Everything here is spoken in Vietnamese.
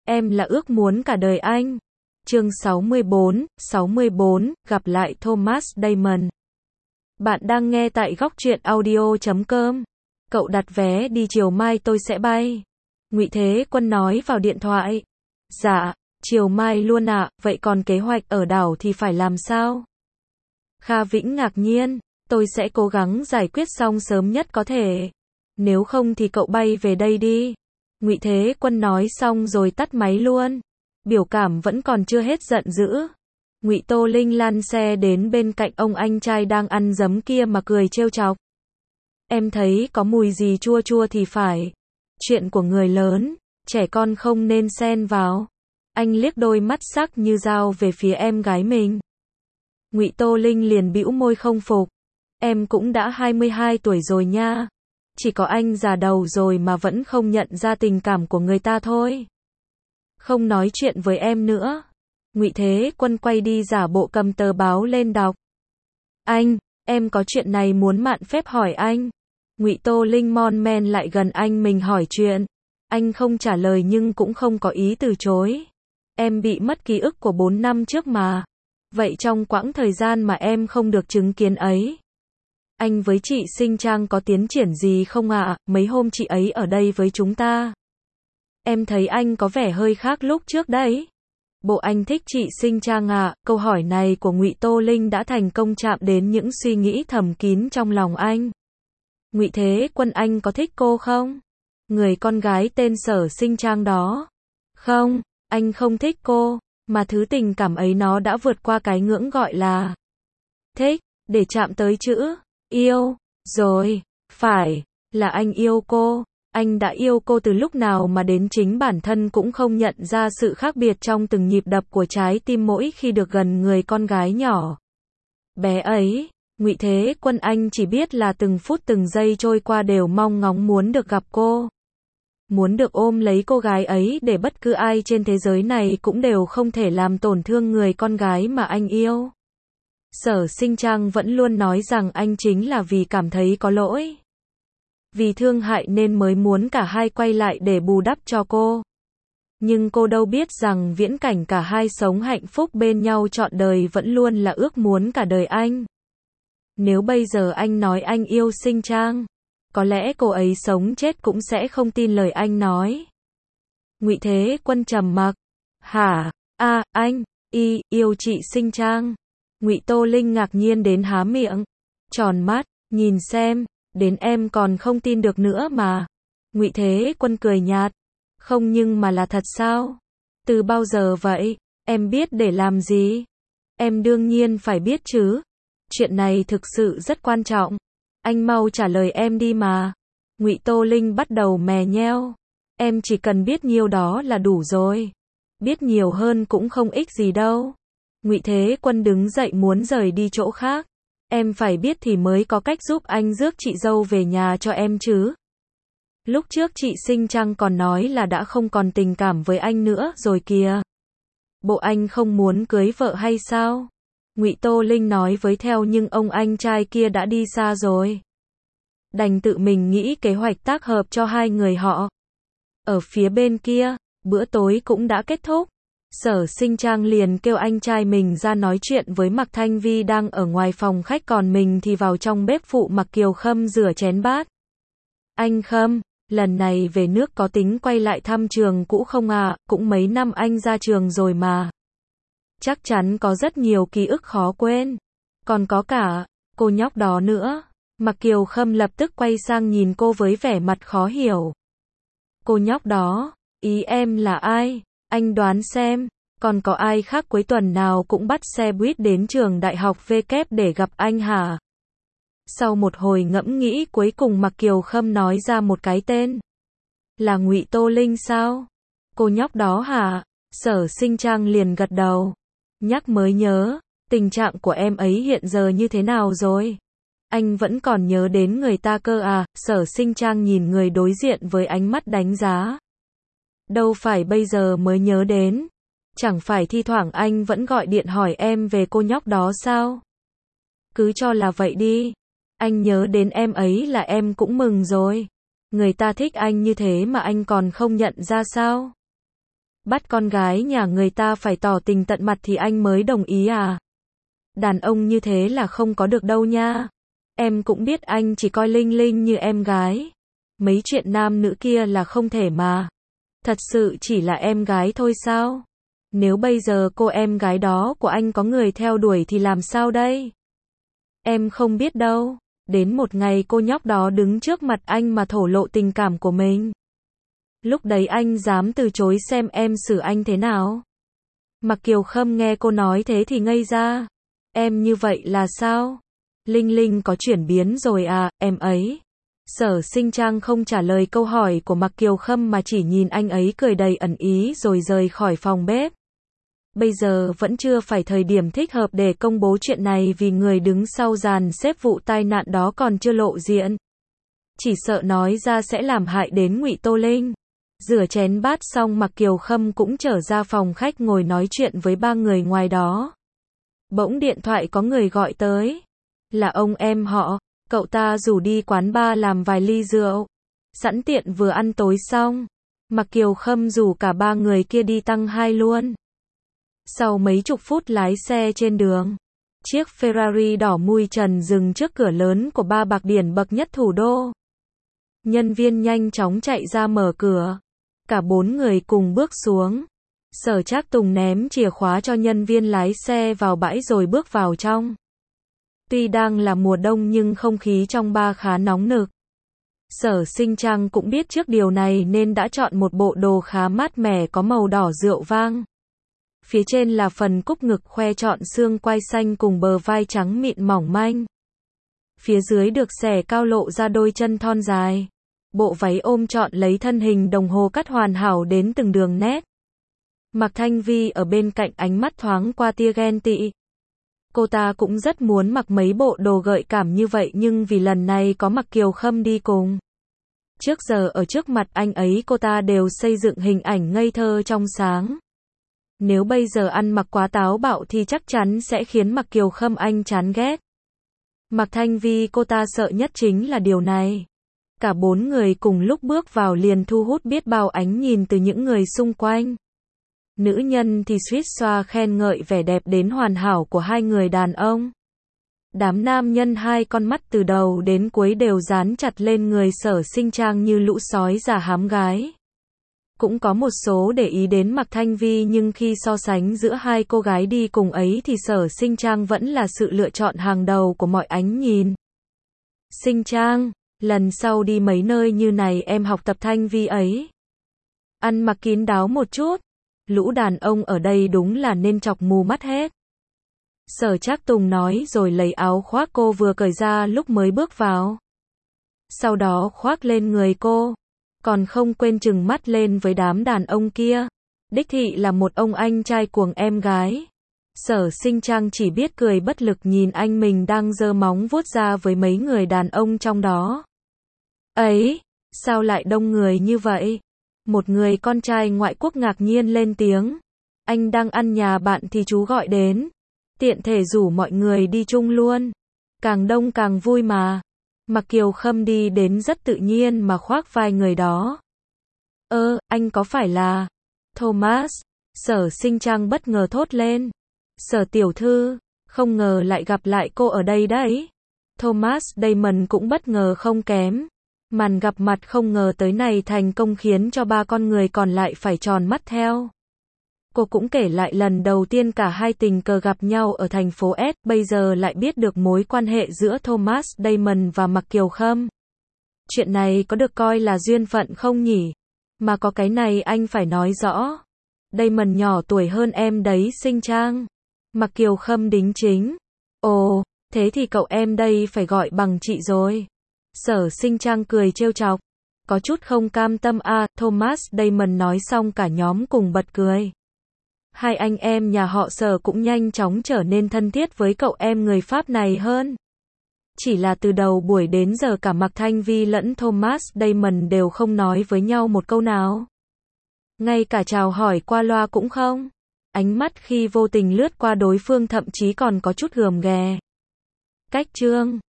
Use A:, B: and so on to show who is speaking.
A: em là ước muốn cả đời anh. Chương 64, gặp lại Thomas Damon. Bạn đang nghe tại Góc Truyện Audio.com. Cậu đặt vé đi chiều mai tôi sẽ bay. Ngụy Thế Quân nói vào điện thoại. Dạ, chiều mai luôn ạ, vậy còn kế hoạch ở đảo thì phải làm sao? Kha Vĩnh ngạc nhiên, tôi sẽ cố gắng giải quyết xong sớm nhất có thể. Nếu không thì cậu bay về đây đi. Ngụy Thế Quân nói xong rồi tắt máy luôn. Biểu cảm vẫn còn chưa hết giận dữ. Ngụy Tô Linh lăn xe đến bên cạnh ông anh trai đang ăn giấm kia mà cười trêu chọc. Em thấy có mùi gì chua chua thì phải. Chuyện của người lớn, trẻ con không nên xen vào. Anh liếc đôi mắt sắc như dao về phía em gái mình. Ngụy Tô Linh liền bĩu môi không phục. Em cũng đã 22 tuổi rồi nha. Chỉ có anh già đầu rồi mà vẫn không nhận ra tình cảm của người ta thôi. Không nói chuyện với em nữa. Ngụy Thế Quân quay đi giả bộ cầm tờ báo lên đọc. Anh, em có chuyện này muốn mạn phép hỏi anh. Ngụy Tô Linh mon men lại gần anh mình hỏi chuyện. Anh không trả lời nhưng cũng không có ý từ chối. Em bị mất ký ức của 4 năm trước mà. Vậy trong quãng thời gian mà em không được chứng kiến ấy, anh với chị Sinh Trang có tiến triển gì không ạ? Mấy hôm chị ấy ở đây với chúng ta. Em thấy anh có vẻ hơi khác lúc trước đấy. Bộ anh thích chị Sinh Trang ạ? Câu hỏi này của Ngụy Tô Linh đã thành công chạm đến những suy nghĩ thầm kín trong lòng anh. Ngụy Thế Quân, anh có thích cô không? Người con gái tên Sở Sinh Trang đó. Không, anh không thích cô, mà thứ tình cảm ấy nó đã vượt qua cái ngưỡng gọi là thích, để chạm tới chữ yêu rồi. Phải, là anh yêu cô. Anh đã yêu cô từ lúc nào mà đến chính bản thân cũng không nhận ra sự khác biệt trong từng nhịp đập của trái tim mỗi khi được gần người con gái nhỏ bé ấy. Ngụy Thế Quân, anh chỉ biết là từng phút từng giây trôi qua đều mong ngóng muốn được gặp cô. Muốn được ôm lấy cô gái ấy để bất cứ ai trên thế giới này cũng đều không thể làm tổn thương người con gái mà anh yêu. Sở Sinh Trang vẫn luôn nói rằng anh chính là vì cảm thấy có lỗi, vì thương hại nên mới muốn cả hai quay lại để bù đắp cho cô. Nhưng cô đâu biết rằng viễn cảnh cả hai sống hạnh phúc bên nhau trọn đời vẫn luôn là ước muốn cả đời anh. Nếu bây giờ anh nói anh yêu Sinh Trang, có lẽ cô ấy sống chết cũng sẽ không tin lời anh nói. Ngụy Thế Quân trầm mặc. Hả? Anh yêu chị Sinh Trang. Ngụy Tô Linh ngạc nhiên đến há miệng, tròn mắt, nhìn xem, đến em còn không tin được nữa mà. Ngụy Thế Quân cười nhạt. Không, nhưng mà là thật sao? Từ bao giờ vậy? Em biết để làm gì? Em đương nhiên phải biết chứ. Chuyện này thực sự rất quan trọng. Anh mau trả lời em đi mà. Ngụy Tô Linh bắt đầu mè nheo. Em chỉ cần biết nhiêu đó là đủ rồi. Biết nhiều hơn cũng không ích gì đâu. Ngụy Thế Quân đứng dậy muốn rời đi chỗ khác. Em phải biết thì mới có cách giúp anh rước chị dâu về nhà cho em chứ. Lúc trước chị Sinh Trang còn nói là đã không còn tình cảm với anh nữa rồi kìa. Bộ anh không muốn cưới vợ hay sao? Ngụy Tô Linh nói với theo, nhưng ông anh trai kia đã đi xa rồi. Đành tự mình nghĩ kế hoạch tác hợp cho hai người họ. Ở phía bên kia, bữa tối cũng đã kết thúc. Sở Sinh Trang liền kêu anh trai mình ra nói chuyện với Mạc Thanh Vi đang ở ngoài phòng khách, còn mình thì vào trong bếp phụ Mạc Kiều Khâm rửa chén bát. Anh Khâm, lần này về nước có tính quay lại thăm trường cũ không ạ? Cũng mấy năm anh ra trường rồi mà. Chắc chắn có rất nhiều ký ức khó quên. Còn có cả cô nhóc đó nữa. Mạc Kiều Khâm lập tức quay sang nhìn cô với vẻ mặt khó hiểu. Cô nhóc đó, ý em là ai? Anh đoán xem, còn có ai khác cuối tuần nào cũng bắt xe buýt đến trường đại học V kép để gặp anh hả? Sau một hồi ngẫm nghĩ cuối cùng Mạc Kiều Khâm nói ra một cái tên. Là Ngụy Tô Linh sao? Cô nhóc đó hả? Sở Sinh Trang liền gật đầu. Nhắc mới nhớ, tình trạng của em ấy hiện giờ như thế nào rồi? Anh vẫn còn nhớ đến người ta cơ à? Sở Sinh Trang nhìn người đối diện với ánh mắt đánh giá. Đâu phải bây giờ mới nhớ đến. Chẳng phải thi thoảng anh vẫn gọi điện hỏi em về cô nhóc đó sao? Cứ cho là vậy đi. Anh nhớ đến em ấy là em cũng mừng rồi. Người ta thích anh như thế mà anh còn không nhận ra sao? Bắt con gái nhà người ta phải tỏ tình tận mặt thì anh mới đồng ý à? Đàn ông như thế là không có được đâu nha. Em cũng biết anh chỉ coi Linh Linh như em gái. Mấy chuyện nam nữ kia là không thể mà. Thật sự chỉ là em gái thôi sao? Nếu bây giờ cô em gái đó của anh có người theo đuổi thì làm sao đây? Em không biết đâu. Đến một ngày cô nhóc đó đứng trước mặt anh mà thổ lộ tình cảm của mình. Lúc đấy anh dám từ chối xem em xử anh thế nào? Mạc Kiều Khâm nghe cô nói thế thì ngây ra. Em như vậy là sao? Linh Linh có chuyển biến rồi à, em ấy? Sở Sinh Trang không trả lời câu hỏi của Mạc Kiều Khâm mà chỉ nhìn anh ấy cười đầy ẩn ý rồi rời khỏi phòng bếp. Bây giờ vẫn chưa phải thời điểm thích hợp để công bố chuyện này vì người đứng sau dàn xếp vụ tai nạn đó còn chưa lộ diện. Chỉ sợ nói ra sẽ làm hại đến Ngụy Tô Linh. Rửa chén bát xong Mạc Kiều Khâm cũng trở ra phòng khách ngồi nói chuyện với ba người ngoài đó. Bỗng điện thoại có người gọi tới. Là ông em họ, cậu ta rủ đi quán bar làm vài ly rượu. Sẵn tiện vừa ăn tối xong, Mạc Kiều Khâm rủ cả ba người kia đi tăng 2 luôn. Sau mấy chục phút lái xe trên đường, chiếc Ferrari đỏ mui trần dừng trước cửa lớn của ba bạc điển bậc nhất thủ đô. Nhân viên nhanh chóng chạy ra mở cửa. Cả 4 người cùng bước xuống. Sở Trác Tùng ném chìa khóa cho nhân viên lái xe vào bãi rồi bước vào trong. Tuy đang là mùa đông nhưng không khí trong bar khá nóng nực. Sở Sinh Trang cũng biết trước điều này nên đã chọn một bộ đồ khá mát mẻ có màu đỏ rượu vang. Phía trên là phần cúc ngực khoe trọn xương quai xanh cùng bờ vai trắng mịn mỏng manh. Phía dưới được xẻ cao lộ ra đôi chân thon dài. Bộ váy ôm trọn lấy thân hình đồng hồ cắt hoàn hảo đến từng đường nét. Mạc Thanh Vi ở bên cạnh ánh mắt thoáng qua tia ghen tị. Cô ta cũng rất muốn mặc mấy bộ đồ gợi cảm như vậy nhưng vì lần này có Mạc Kiều Khâm đi cùng. Trước giờ ở trước mặt anh ấy cô ta đều xây dựng hình ảnh ngây thơ trong sáng. Nếu bây giờ ăn mặc quá táo bạo thì chắc chắn sẽ khiến Mạc Kiều Khâm anh chán ghét. Mạc Thanh Vi cô ta sợ nhất chính là điều này. Cả 4 người cùng lúc bước vào liền thu hút biết bao ánh nhìn từ những người xung quanh. Nữ nhân thì suýt xoa khen ngợi vẻ đẹp đến hoàn hảo của hai người đàn ông. Đám nam nhân hai con mắt từ đầu đến cuối đều dán chặt lên người Sở Sinh Trang như lũ sói già hám gái. Cũng có một số để ý đến Mạc Thanh Vi nhưng khi so sánh giữa hai cô gái đi cùng ấy thì Sở Sinh Trang vẫn là sự lựa chọn hàng đầu của mọi ánh nhìn. Sinh Trang, lần sau đi mấy nơi như này em học tập Thanh Vi ấy. Ăn mặc kín đáo một chút. Lũ đàn ông ở đây đúng là nên chọc mù mắt hết. Sở Trác Tùng nói rồi lấy áo khoác cô vừa cởi ra lúc mới bước vào. Sau đó khoác lên người cô. Còn không quên trừng mắt lên với đám đàn ông kia. Đích thị là một ông anh trai cuồng em gái. Sở Sinh Trang chỉ biết cười bất lực nhìn anh mình đang giơ móng vuốt ra với mấy người đàn ông trong đó. Ấy, sao lại đông người như vậy? Một người con trai ngoại quốc ngạc nhiên lên tiếng. Anh đang ăn nhà bạn thì chú gọi đến. Tiện thể rủ mọi người đi chung luôn. Càng đông càng vui mà. Mạc Kiều Khâm đi đến rất tự nhiên mà khoác vai người đó. Anh có phải là Thomas? Sở Sinh Trang bất ngờ thốt lên. Sở tiểu thư, không ngờ lại gặp lại cô ở đây đấy. Thomas Damon cũng bất ngờ không kém. Màn gặp mặt không ngờ tới này thành công khiến cho ba con người còn lại phải tròn mắt theo. Cô cũng kể lại lần đầu tiên cả hai tình cờ gặp nhau ở thành phố S, bây giờ lại biết được mối quan hệ giữa Thomas Damon và Mạc Kiều Khâm. Chuyện này có được coi là duyên phận không nhỉ? Mà có cái này anh phải nói rõ. Damon nhỏ tuổi hơn em đấy Sinh Trang. Mạc Kiều Khâm đính chính. Ồ, thế thì cậu em đây phải gọi bằng chị rồi. Sở Sinh Trang cười trêu chọc. Có chút không cam tâm à, Thomas Damon nói xong cả nhóm cùng bật cười. Hai anh em nhà họ Sở cũng nhanh chóng trở nên thân thiết với cậu em người Pháp này hơn. Chỉ là từ đầu buổi đến giờ cả Mạc Thanh Vi lẫn Thomas Damon đều không nói với nhau một câu nào. Ngay cả chào hỏi qua loa cũng không. Ánh mắt khi vô tình lướt qua đối phương thậm chí còn có chút gườm ghè. Cách chương